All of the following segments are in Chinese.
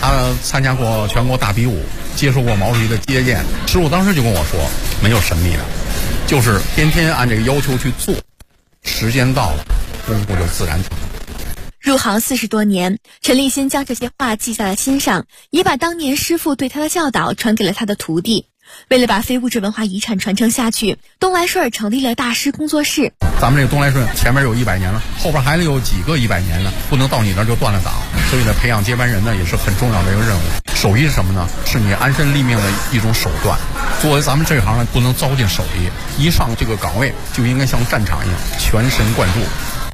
他参加过全国大比武，接受过毛主席的接见。师傅当时就跟我说，没有神秘的，就是天天按这个要求去做，时间到了，功夫就自然成。 入行40多年，陈立新将这些话记在了心上，也把当年师傅对他的教导传给了他的徒弟。为了把非物质文化遗产传承下去，东来顺成立了大师工作室。 咱们这个东来顺前面有100年了，后边还得有几个100年了，不能到你那儿就断了档。所以呢，培养接班人呢也是很重要的一个任务。手艺是什么呢？是你安身立命的一种手段。作为咱们这一行呢，不能糟践手艺，一上这个岗位就应该像战场一样全神贯注。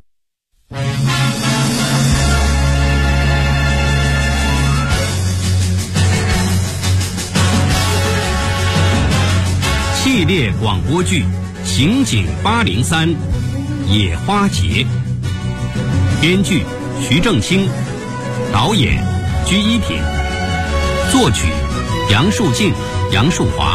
系列广播剧《刑警803》野花节，编剧徐正清，导演居一品，作曲杨树静、杨树华。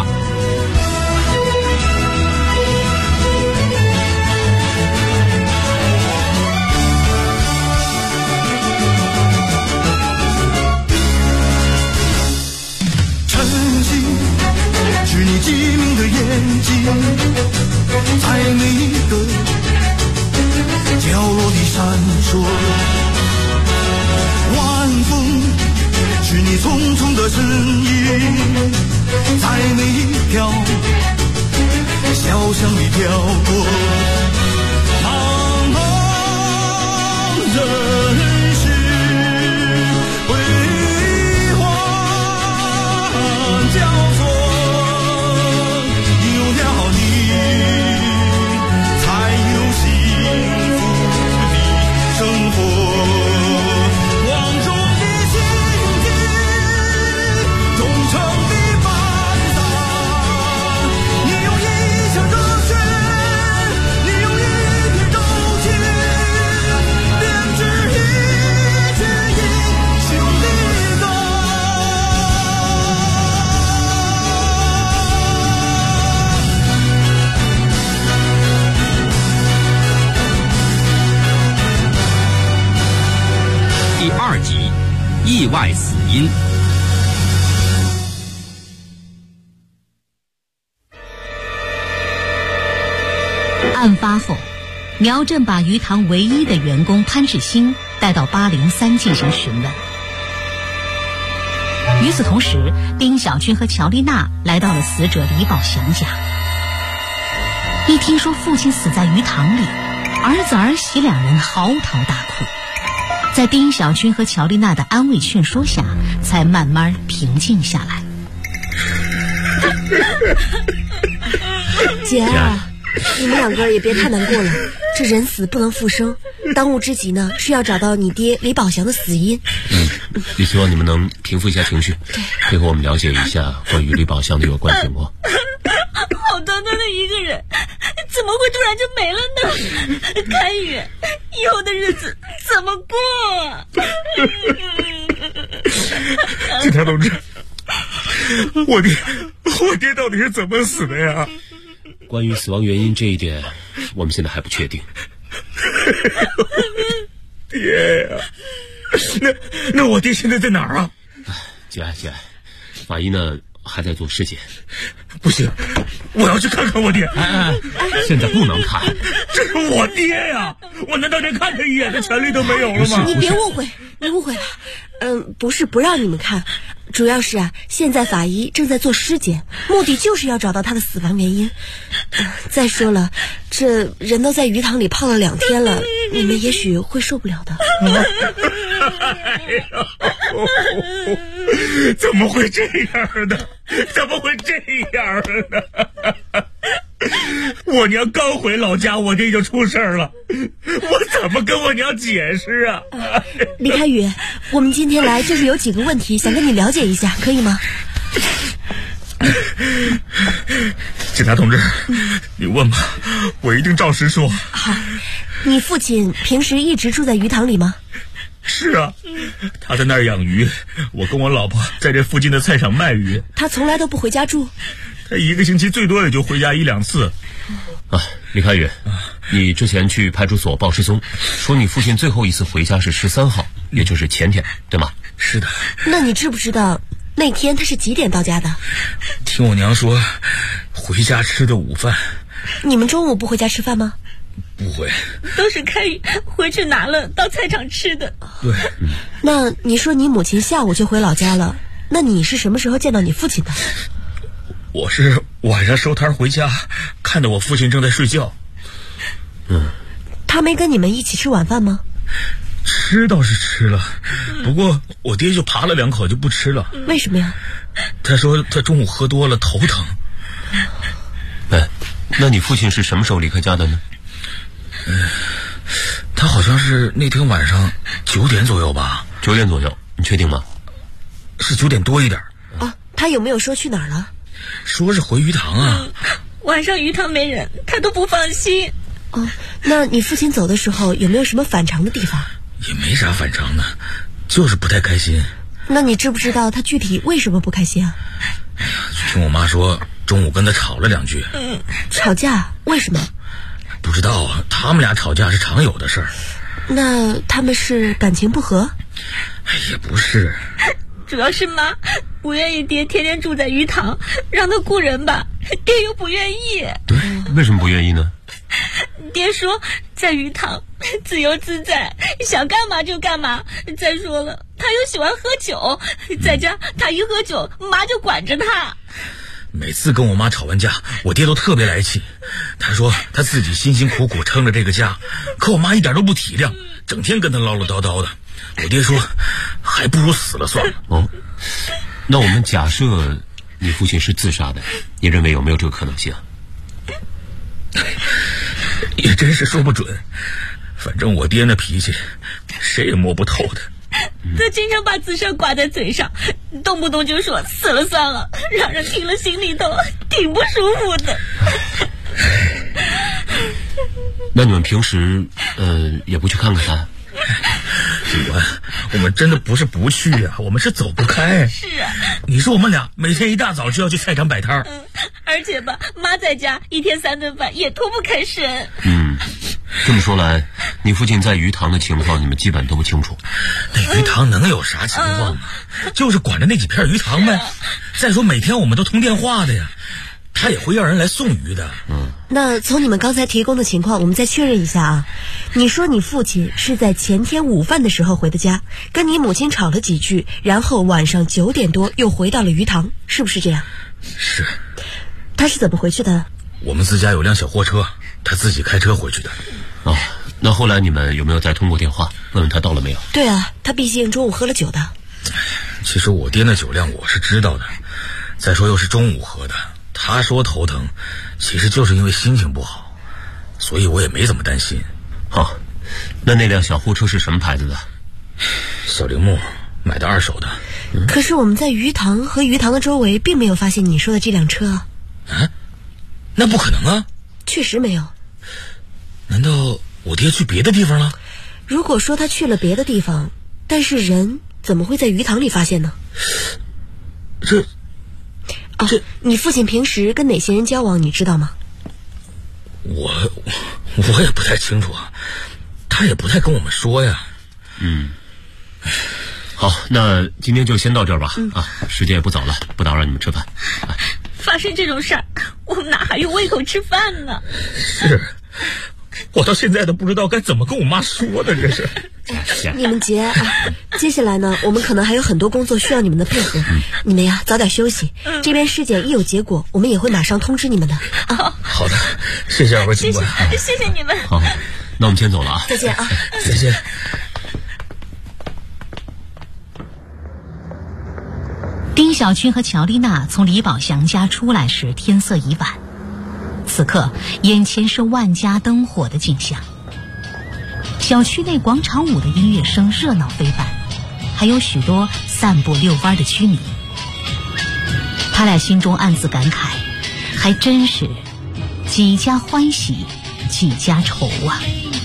是你机敏的眼睛，在每一个角落里闪烁。晚风是你匆匆的身影，在每一条小巷里飘过。茫茫人世辉煌交错。 第2集意外死因。 案发后，苗振把鱼塘唯一的员工潘志兴带到803进行询问。与此同时，丁小军和乔丽娜来到了死者李宝祥家。一听说父亲死在鱼塘里，儿子儿媳两人嚎啕大哭。在丁小军和乔丽娜的安慰劝说下，才慢慢平静下来。 姐儿，你们两个也别太难过了，这人死不能复生，当务之急呢是要找到你爹李宝祥的死因。 也希望你们能平复一下情绪，配合我们了解一下关于李宝祥的有关情况。 好端端的一个人，怎么会突然就没了呢？开宇，以后的日子怎么过啊？ 警察同志，我爹到底是怎么死的呀？ 关于死亡原因这一点，我们现在还不确定。 爹呀，那我爹现在在哪儿啊？ 节哀，法医呢还在做尸检。 不行，我要去看看我爹。 现在不能看， 这是我爹呀！我难道连看他一眼的权利都没有了吗？ 你别误会，你误会了。不是不让你们看，主要是现在法医正在做尸检，目的就是要找到他的死亡原因。再说了，这人都在鱼塘里泡了2天了，你们也许会受不了的。 怎么会这样呢？怎么会这样呢？我娘刚回老家，我爹就出事了，我怎么跟我娘解释啊？ 李开宇，我们今天来就是有几个问题想跟你了解一下，可以吗？ 警察同志，你问吧，我一定照实说。 好，你父亲平时一直住在鱼塘里吗？ 是啊，他在那儿养鱼，我跟我老婆在这附近的菜场卖鱼。 他从来都不回家住？ 他1个星期最多也就回家1-2次。 李开宇，你之前去派出所报失踪，说你父亲最后一次回家是13号，也就是前天，对吗？ 是的。 那你知不知道那天他是几点到家的？ 听我娘说，回家吃的午饭。 你们中午不回家吃饭吗？ 不回， 都是开宇回去拿了到菜场吃的。 对。 那你说你母亲下午就回老家了，那你是什么时候见到你父亲的？ 我是晚上收摊回家，看到我父亲正在睡觉。 他没跟你们一起吃晚饭吗？ 吃倒是吃了，不过我爹就扒了2口就不吃了。 为什么呀？ 他说他中午喝多了头疼。 那你父亲是什么时候离开家的呢？ 他好像是那天晚上9点左右吧。 9点左右，你确定吗？ 是9点多一点。 他有没有说去哪儿了？ 说是回鱼塘啊。 晚上鱼塘没人，他都不放心。 那你父亲走的时候有没有什么反常的地方？ 也没啥反常的，就是不太开心。 那你知不知道他具体为什么不开心啊？ 听我妈说中午跟他吵了2句。 吵架？为什么？ 不知道啊，他们俩吵架是常有的事儿。 那他们是感情不和？ 也不是， 主要是妈不愿意爹天天住在鱼塘，让他雇人吧，爹又不愿意。 对，为什么不愿意呢？ 爹说在鱼塘自由自在，想干嘛就干嘛。再说了，他又喜欢喝酒，在家他一喝酒，妈就管着他。 每次跟我妈吵完架，我爹都特别来气。他说他自己辛辛苦苦撑着这个家，可我妈一点都不体谅，整天跟他唠唠叨叨的。我爹说还不如死了算了。 那我们假设你父亲是自杀的，你认为有没有这个可能性？ 也真是说不准，反正我爹那脾气谁也摸不透的。 他经常把自杀挂在嘴上，动不动就说死了算了，让人听了心里头挺不舒服的。 那你们平时也不去看看他？ 警官，我们真的不是不去啊，我们是走不开。 是啊， 你说我们俩每天一大早就要去菜场摆摊儿， 而且吧，妈在家一天3顿饭也脱不开身。 这么说来，你父亲在鱼塘的情况你们基本都不清楚。 那鱼塘能有啥情况啊？就是管着那几片鱼塘呗。再说每天我们都通电话的呀，他也会要人来送鱼的。 那从你们刚才提供的情况，我们再确认一下啊。你说你父亲是在前天午饭的时候回的家，跟你母亲吵了几句，然后晚上9点多又回到了鱼塘，是不是这样？ 是。 他是怎么回去的？ 我们自家有辆小货车，他自己开车回去的。 那后来你们有没有再通过电话问问他到了没有？ 对啊，他毕竟中午喝了酒的。 其实我爹那酒量我是知道的，再说又是中午喝的，他说头疼其实就是因为心情不好，所以我也没怎么担心。 好，那辆小货车是什么牌子的？ 小铃木，买的2手的。 可是我们在鱼塘和鱼塘的周围并没有发现你说的这辆车啊。 那不可能啊。 确实没有。 难道我爹去别的地方了？ 如果说他去了别的地方，但是人怎么会在鱼塘里发现呢？你父亲平时跟哪些人交往你知道吗？ 我也不太清楚啊，他也不太跟我们说呀。 好，那今天就先到这儿吧。时间也不早了，不打扰你们吃饭。 发生这种事儿，我们哪还有胃口吃饭呢？ 是，我到现在都不知道该怎么跟我妈说的，这是。 你们接接下来呢，我们可能还有很多工作需要你们的配合，你们呀早点休息。这边尸检一有结果，我们也会马上通知你们的。 好的，谢谢2位警官。 谢谢你们。 好，那我们先走了啊。 再见啊。 再见。 丁小军和乔丽娜从李宝祥家出来时，天色已晚。此刻，眼前是万家灯火的景象。小区内广场舞的音乐声热闹非凡，还有许多散步遛弯的居民。他俩心中暗自感慨，还真是几家欢喜几家愁啊。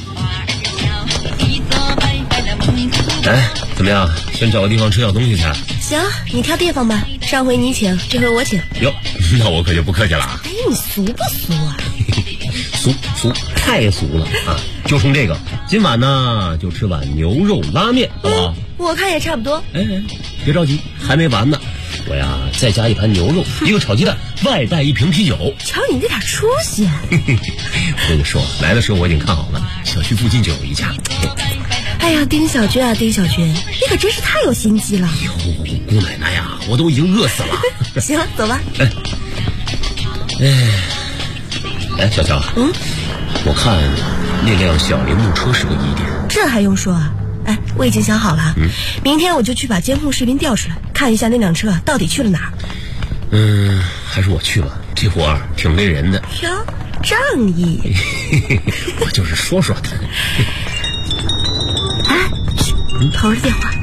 怎么样？先找个地方吃点东西去。 行，你挑地方吧，上回你请，这回我请。 哟，那我可就不客气了啊。 你俗不俗啊？ 俗。 太俗了啊！就冲这个，今晚呢就吃碗牛肉拉面，好不好？ 我看也差不多。 哎，别着急，还没完呢。我呀再加一盘牛肉，一个炒鸡蛋，外带一瓶啤酒。 瞧你那点出息！ 我跟你说，来的时候我已经看好了，小区附近就有一家。 哎呀，丁小军啊，丁小军，你可真是太有心机了。 哟，姑奶奶呀，我都已经饿死了。 行了，走吧。 哎，小乔，我看那辆小铃木车是个疑点。 这还用说啊？哎，我已经想好了，明天我就去把监控视频调出来，看一下那辆车到底去了哪儿。 还是我去吧，这活儿挺累人的。 哟，仗义。 我就是说说的。 哎，头儿的电话。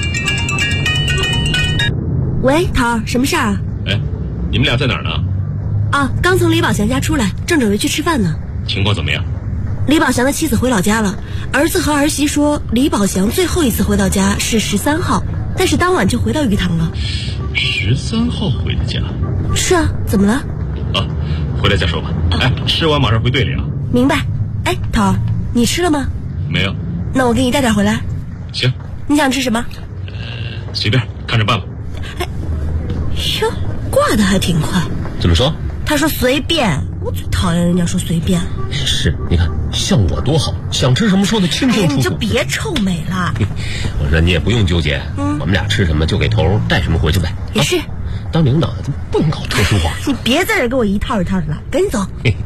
喂，头儿，什么事儿啊？ 哎，你们俩在哪儿呢？ 啊，刚从李宝祥家出来，正准备去吃饭呢。 情况怎么样？ 李宝祥的妻子回老家了，儿子和儿媳说李宝祥最后一次回到家是13号，但是当晚就回到鱼塘了。 13号回的家？ 是啊，怎么了？ 啊，回来再说吧。哎，吃完马上回队里啊。 明白。哎，头儿，你吃了吗？ 没有。 那我给你带点回来。 行。 你想吃什么？ 随便，看着办吧。 哎，哟，挂的还挺快。 怎么说？ 他说随便，我最讨厌人家说随便。 是，你看像我多好，想吃什么说的清清楚楚。 你就别臭美了。 我说你也不用纠结，我们俩吃什么就给头带什么回去呗。 也是， 当领导的不能搞特殊化。 你别在这给我一套一套的了，赶紧走。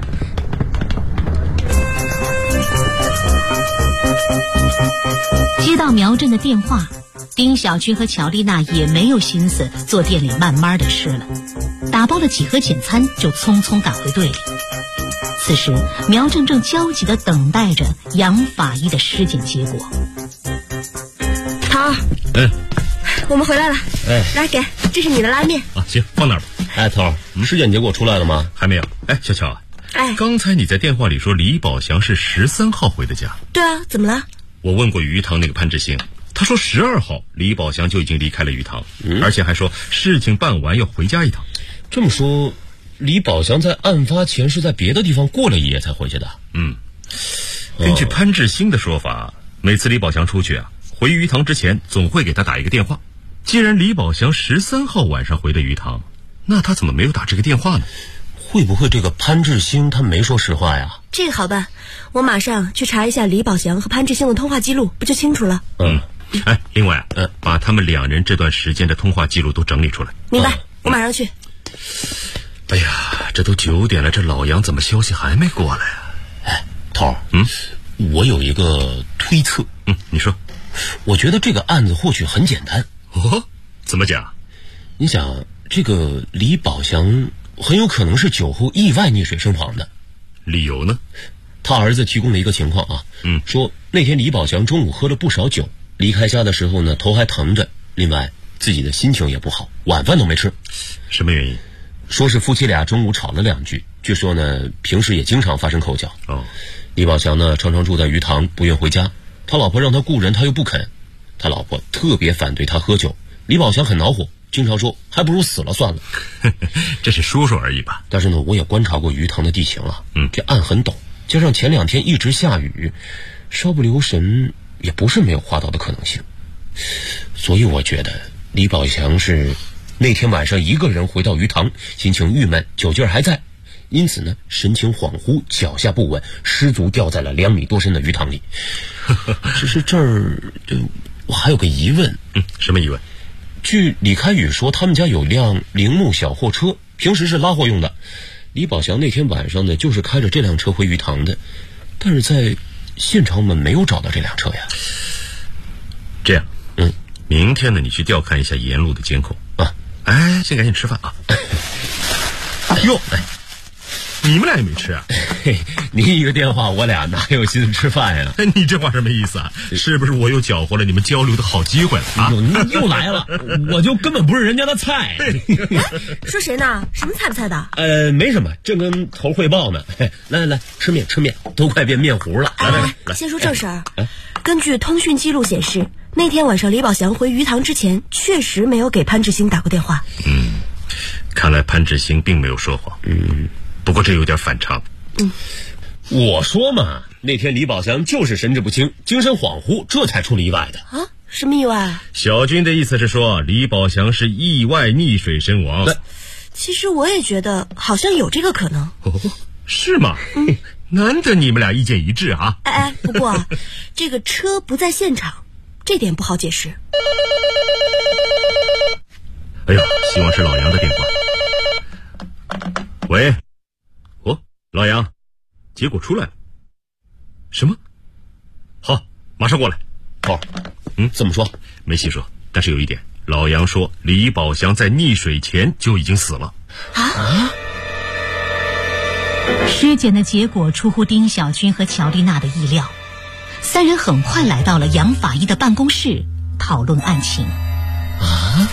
接到苗振的电话，丁小军和乔丽娜也没有心思坐店里慢慢的吃了，打包了几盒简餐就匆匆赶回队里。此时苗振正焦急地等待着杨法医的尸检结果。 好，我们回来了。来给，这是你的拉面啊，行，放那儿吧。 哎，头儿，尸检结果出来了吗？ 还没有。哎，小乔啊，刚才你在电话里说李宝祥是13号回的家。 对啊，怎么了？ 我问过鱼塘那个潘志兴，他说12号李宝祥就已经离开了鱼塘，而且还说事情办完要回家一趟。 这么说，李宝祥在案发前是在别的地方过了一夜才回去的。 根据潘志兴的说法，每次李宝祥出去啊，回鱼塘之前总会给他打一个电话。既然李宝祥13号晚上回的鱼塘，那他怎么没有打这个电话呢？ 会不会这个潘志兴他没说实话呀？ 这个好办，我马上去查一下李宝祥和潘志兴的通话记录，不就清楚了？ 哎，另外把他们两人这段时间的通话记录都整理出来。 明白，我马上去。 哎呀，这都9点了，这老杨怎么消息还没过来啊？ 哎，头儿，我有一个推测。 你说。 我觉得这个案子或许很简单。 哦，怎么讲？ 你想，这个李宝祥很有可能是酒后意外溺水身亡的。 理由呢？ 他儿子提供了一个情况啊，说那天李宝祥中午喝了不少酒，离开家的时候呢头还疼着，另外自己的心情也不好，晚饭都没吃。 什么原因？ 说是夫妻俩中午吵了2句，据说呢平时也经常发生口角。李宝祥呢常常住在鱼塘，不愿回家，他老婆让他雇人他又不肯，他老婆特别反对他喝酒，李宝祥很恼火，经常说还不如死了算了。 这是说说而已吧。 但是呢我也观察过鱼塘的地形了，这岸很陡，加上前2天一直下雨，稍不留神也不是没有滑倒的可能性。所以我觉得李宝祥是那天晚上一个人回到鱼塘，心情郁闷，酒劲儿还在，因此呢神情恍惚，脚下不稳，失足掉在了2米多深的鱼塘里。只是这儿我还有个疑问。 什么疑问？ 据李开宇说，他们家有辆铃木小货车，平时是拉货用的。李宝祥那天晚上呢就是开着这辆车回鱼塘的，但是在现场我们没有找到这辆车呀。 这样，明天呢你去调看一下沿路的监控啊。哎，先赶紧吃饭啊。哟，你们俩也没吃啊？ 您一个电话，我俩哪有心思吃饭呀？ 你这话什么意思啊？是不是我又搅和了你们交流的好机会了啊？ 又来了，我就根本不是人家的菜。 说谁呢？什么菜不菜的？ 没什么，正跟头汇报呢。来，吃面，都快变面糊了。 来，先说正事儿。根据通讯记录显示，那天晚上李宝祥回鱼塘之前，确实没有给潘志兴打过电话。 看来潘志兴并没有说谎。不过这有点反常。 我说嘛，那天李宝祥就是神志不清，精神恍惚，这才出了意外的。 啊？什么意外？ 小军的意思是说，李宝祥是意外溺水身亡。 其实我也觉得好像有这个可能。 是吗？难得你们俩意见一致啊！ 不过啊，这个车不在现场，这点不好解释。 哎呀，希望是老杨的电话。喂，老杨，结果出来了。什么？好，马上过来。 哦，怎么说？ 没细说，但是有一点，老杨说李宝祥在溺水前就已经死了。 啊！尸检的结果出乎丁小军和乔丽娜的意料，三人很快来到了杨法医的办公室讨论案情。 啊？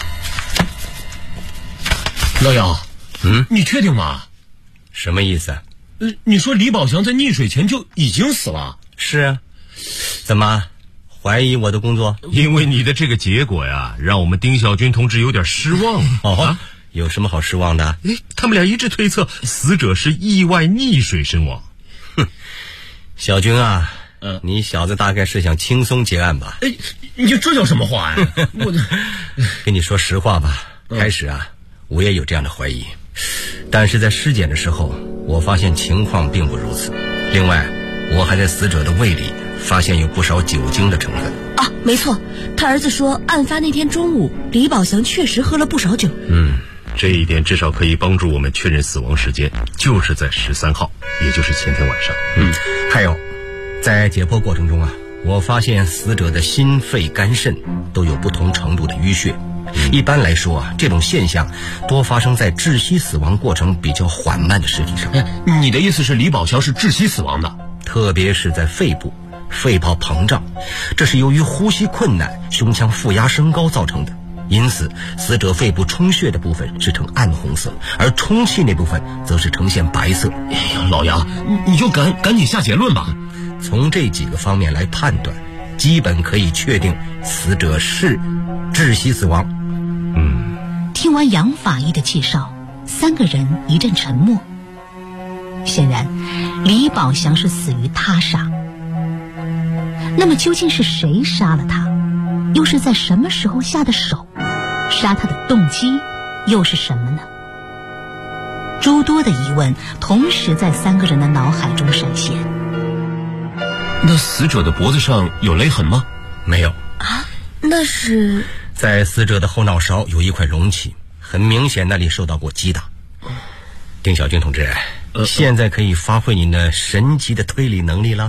老杨，你确定吗？ 什么意思？ 你说李宝祥在溺水前就已经死了？ 是啊。怎么怀疑我的工作？ 因为你的这个结果呀，让我们丁小军同志有点失望了。 有什么好失望的？ 他们俩一致推测死者是意外溺水身亡。 小军啊，你小子大概是想轻松结案吧？ 你这叫什么话呀？我跟你说实话吧，开始啊，我也有这样的怀疑，但是在尸检的时候，我发现情况并不如此。另外，我还在死者的胃里发现有不少酒精的成分。 啊，没错，他儿子说案发那天中午，李宝祥确实喝了不少酒。 这一点至少可以帮助我们确认死亡时间，就是在13号，也就是前天晚上。 还有，在解剖过程中啊，我发现死者的心肺肝肾都有不同程度的淤血。一般来说啊，这种现象多发生在窒息死亡过程比较缓慢的尸体上。 你的意思是李宝祥是窒息死亡的？ 特别是在肺部，肺泡膨胀，这是由于呼吸困难、胸腔负压升高造成的。因此，死者肺部充血的部分是呈暗红色，而充气那部分则是呈现白色。 哎呀，老杨，你就赶紧下结论吧。 从这几个方面来判断，基本可以确定死者是窒息死亡。 听完杨法医的介绍，三个人一阵沉默。显然，李宝祥是死于他杀。那么究竟是谁杀了他？又是在什么时候下的手？杀他的动机又是什么呢？诸多的疑问同时在三个人的脑海中闪现。 那死者的脖子上有勒痕吗？ 没有啊，那是在死者的后脑勺有一块隆起，很明显那里受到过击打。丁小军同志，现在可以发挥您的神级的推理能力了。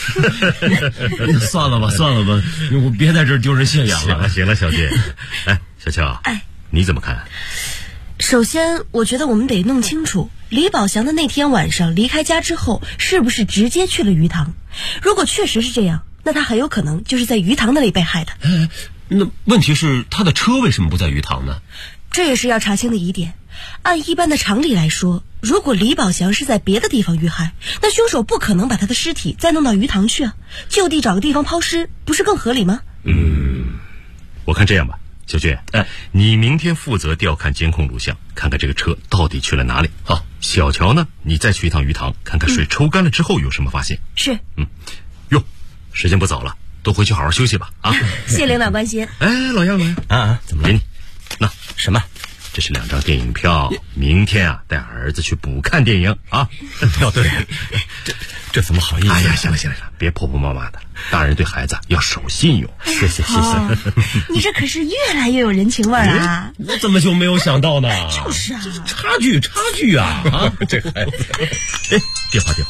算了吧，我别在这儿丢人现眼了。 行了，小军。小乔，你怎么看？ 首先，我觉得我们得弄清楚李宝祥的那天晚上离开家之后，是不是直接去了鱼塘？如果确实是这样，那他很有可能就是在鱼塘那里被害的。 那问题是他的车为什么不在鱼塘呢？ 这也是要查清的疑点。按一般的常理来说，如果李宝祥是在别的地方遇害，那凶手不可能把他的尸体再弄到鱼塘去啊，就地找个地方抛尸，不是更合理吗？ 我看这样吧，小军，你明天负责调看监控录像，看看这个车到底去了哪里。好，小乔呢，你再去一趟鱼塘，看看水抽干了之后有什么发现。 是。 哟，时间不早了，都回去好好休息吧。 谢领导关心。 老杨怎么了？ 那什么？ 这是2张电影票，明天带儿子去补看电影啊。 对，这怎么好意思？ 哎呀，行了，别婆婆妈妈的，大人对孩子要守信用。 谢谢。 你这可是越来越有人情味儿啊！ 我怎么就没有想到呢？ 就是啊， 这是差距啊！ 这孩子。 电话。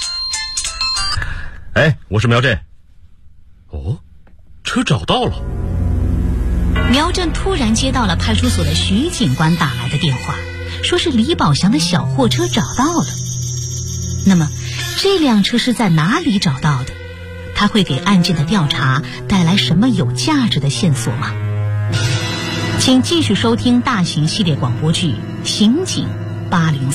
我是苗振。车找到了。 苗振突然接到了派出所的徐警官打来的电话，说是李宝祥的小货车找到了。那么这辆车是在哪里找到的？他会给案件的调查带来什么有价值的线索吗？请继续收听大型系列广播剧《刑警803》。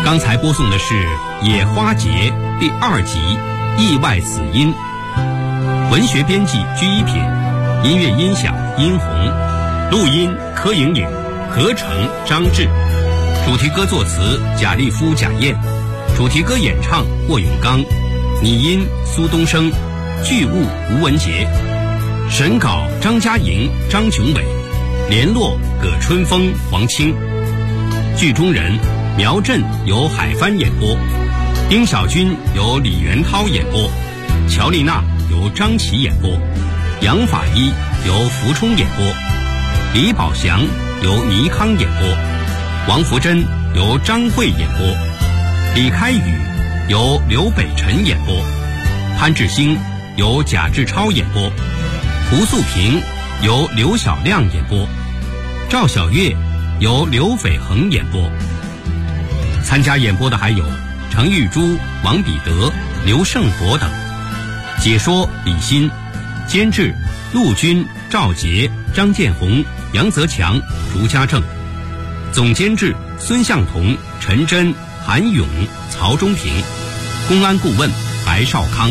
刚才播送的是《野花节》第2集《意外死因》，文学编辑居一品，音乐音响殷红，录音柯莹莹，合成张志，主题歌作词贾立夫、贾燕，主题歌演唱霍永刚，拟音苏东升，剧务吴文杰，审稿张嘉莹、张琼伟，联络葛春风、黄清，剧中人苗振由海帆演播，丁小军由李元涛演播，乔丽娜由张琪演播，杨法一由福冲演播，李宝祥由倪康演播，王福珍由张慧演播，李开宇由刘北辰演播，潘志兴由贾志超演播，胡素平由刘小亮演播，赵小月由刘斐恒演播。参加演播的还有程玉珠、王彼得、刘胜博等。解说李欣，监制陆军、赵杰、张建红、杨泽强、竹家正，总监制孙向同、陈真、韩勇、曹忠平，公安顾问白少康。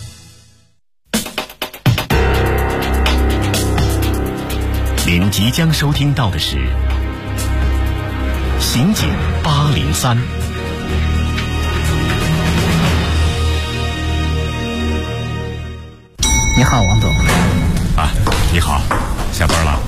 您即将收听到的是刑警803。 你好，王总。 啊，你好，下班了。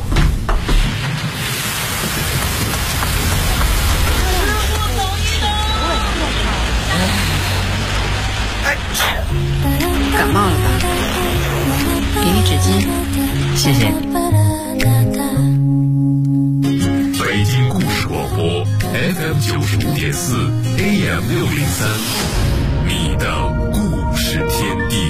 感冒了吧？给你纸巾，谢谢。 北京故事广播 FM 95.4 AM 603，你的故事天地。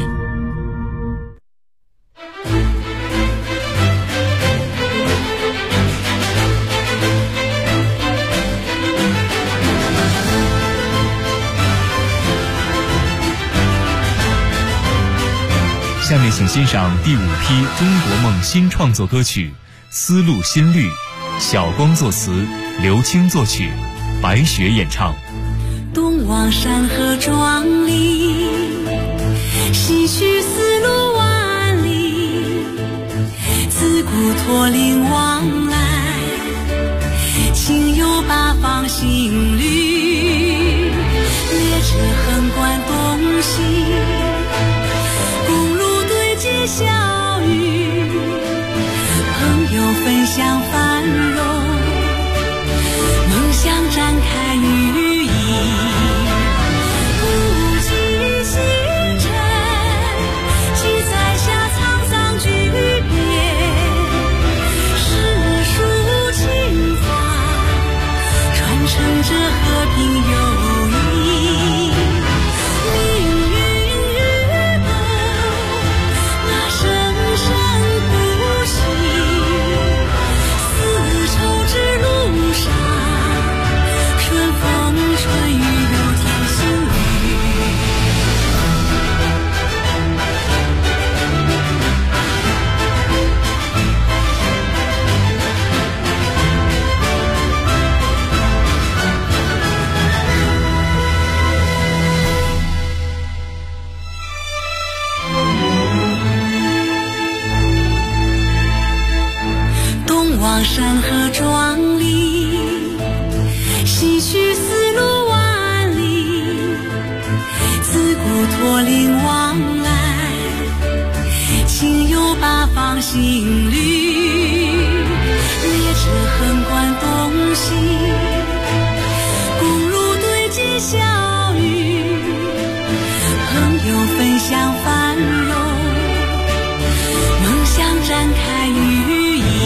下面请欣赏第5批中国梦新创作歌曲《丝路新绿》，小光作词，刘青作曲，白雪演唱。 东望山河壮丽，西去丝路万里，自古驼铃往来，情有八方新绿，列车横贯东西，小雨，朋友分享繁荣，梦想展开羽翼，不计星辰，记载下沧桑巨变，诗书情怀，传承着和平友谊。山河壮丽，西去丝路万里，自古驼铃往来，情有八方新绿，列车横贯东西，公路对接小雨，朋友分享繁荣，梦想展开羽翼。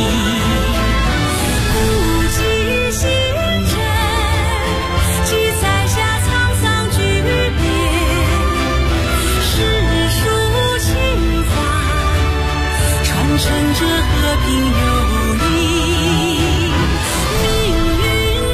乘着和平友谊，命运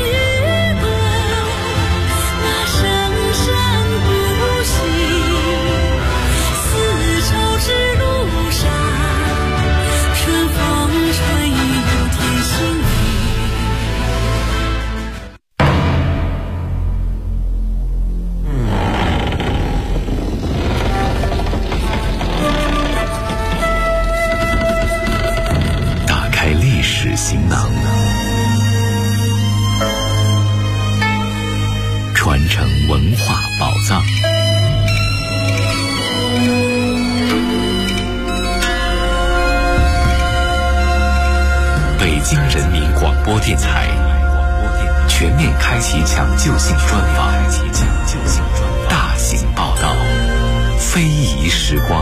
行囊，传承文化宝藏。北京人民广播电台全面开启抢救性专访，大型报道，非遗时光。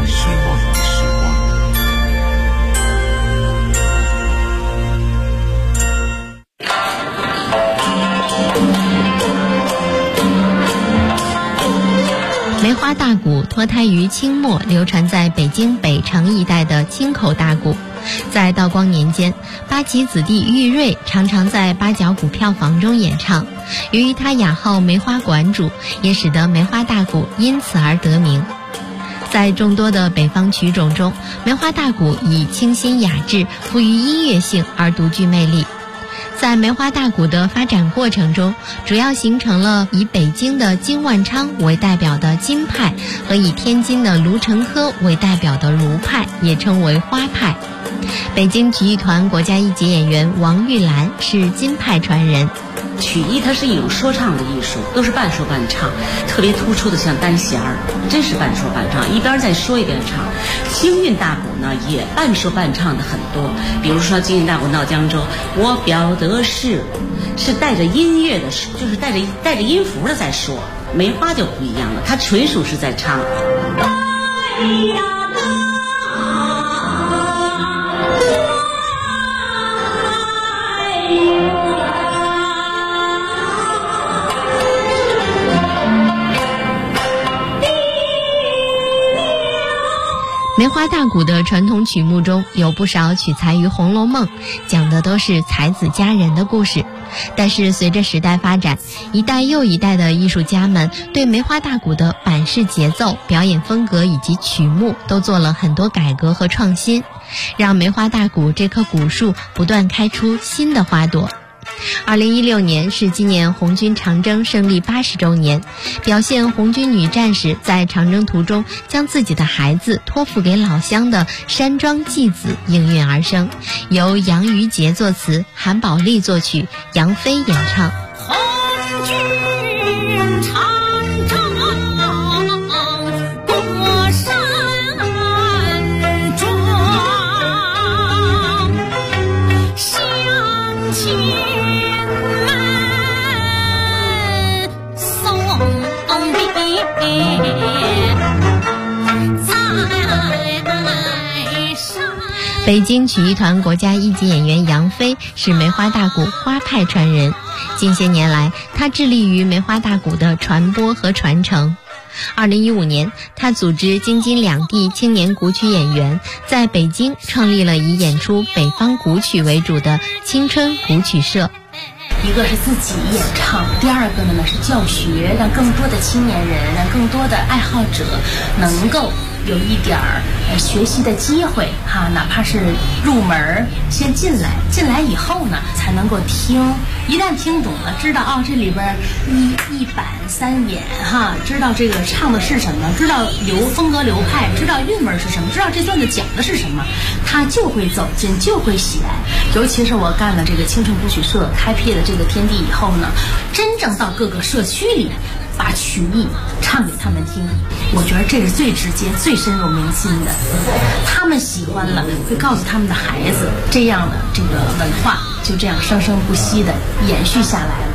梅花大鼓脱胎于清末流传在北京北城一带的京口大鼓，在道光年间，八旗子弟玉瑞常常在八角鼓票房中演唱。由于他雅号梅花馆主，也使得梅花大鼓因此而得名。在众多的北方曲种中，梅花大鼓以清新雅致、富于音乐性而独具魅力。在梅花大鼓的发展过程中，主要形成了以北京的金万昌为代表的金派和以天津的卢成科为代表的卢派，也称为花派。北京曲艺团国家一级演员王玉兰是金派传人。 曲艺它是一种说唱的艺术，都是半说半唱，特别突出的像单弦儿，真是半说半唱，一边在说一边唱。京韵大鼓呢也半说半唱的很多，比如说京韵大鼓闹江州，我表的是带着音乐的，就是带着音符的在说。梅花就不一样了，它纯属是在唱。 梅花大鼓的传统曲目中有不少取材于《红楼梦》，讲的都是才子佳人的故事。但是随着时代发展，一代又一代的艺术家们对梅花大鼓的板式节奏、表演风格以及曲目都做了很多改革和创新，让梅花大鼓这棵古树不断开出新的花朵。2016年是纪念红军长征胜利80周年，表现红军女战士在长征途中将自己的孩子托付给老乡的山庄祭子应运而生，由杨于杰作词，韩宝利作曲，杨飞演唱。 红军长征过山庄，乡亲北京曲艺团国家一级演员杨飞是梅花大鼓花派传人，近些年来他致力于梅花大鼓的传播和传承。2015年，他组织京津两地青年古曲演员在北京创立了以演出北方古曲为主的青春古曲社。 一个是自己演唱，第二个呢是教学，让更多的青年人，让更多的爱好者能够有一点学习的机会哈，哪怕是入门先进来以后呢，才能够听，一旦听懂了，知道这里边一板三眼哈，知道这个唱的是什么，知道风格流派，知道韵味是什么，知道这段子讲的是什么，他就会走进，就会喜爱。尤其是我干了这个青春古曲社，开辟了这个天地以后呢，真正到各个社区里把曲艺唱给他们听，我觉得这是最直接、最深入民心的。他们喜欢了，会告诉他们的孩子，这样的这个文化就这样生生不息的延续下来了。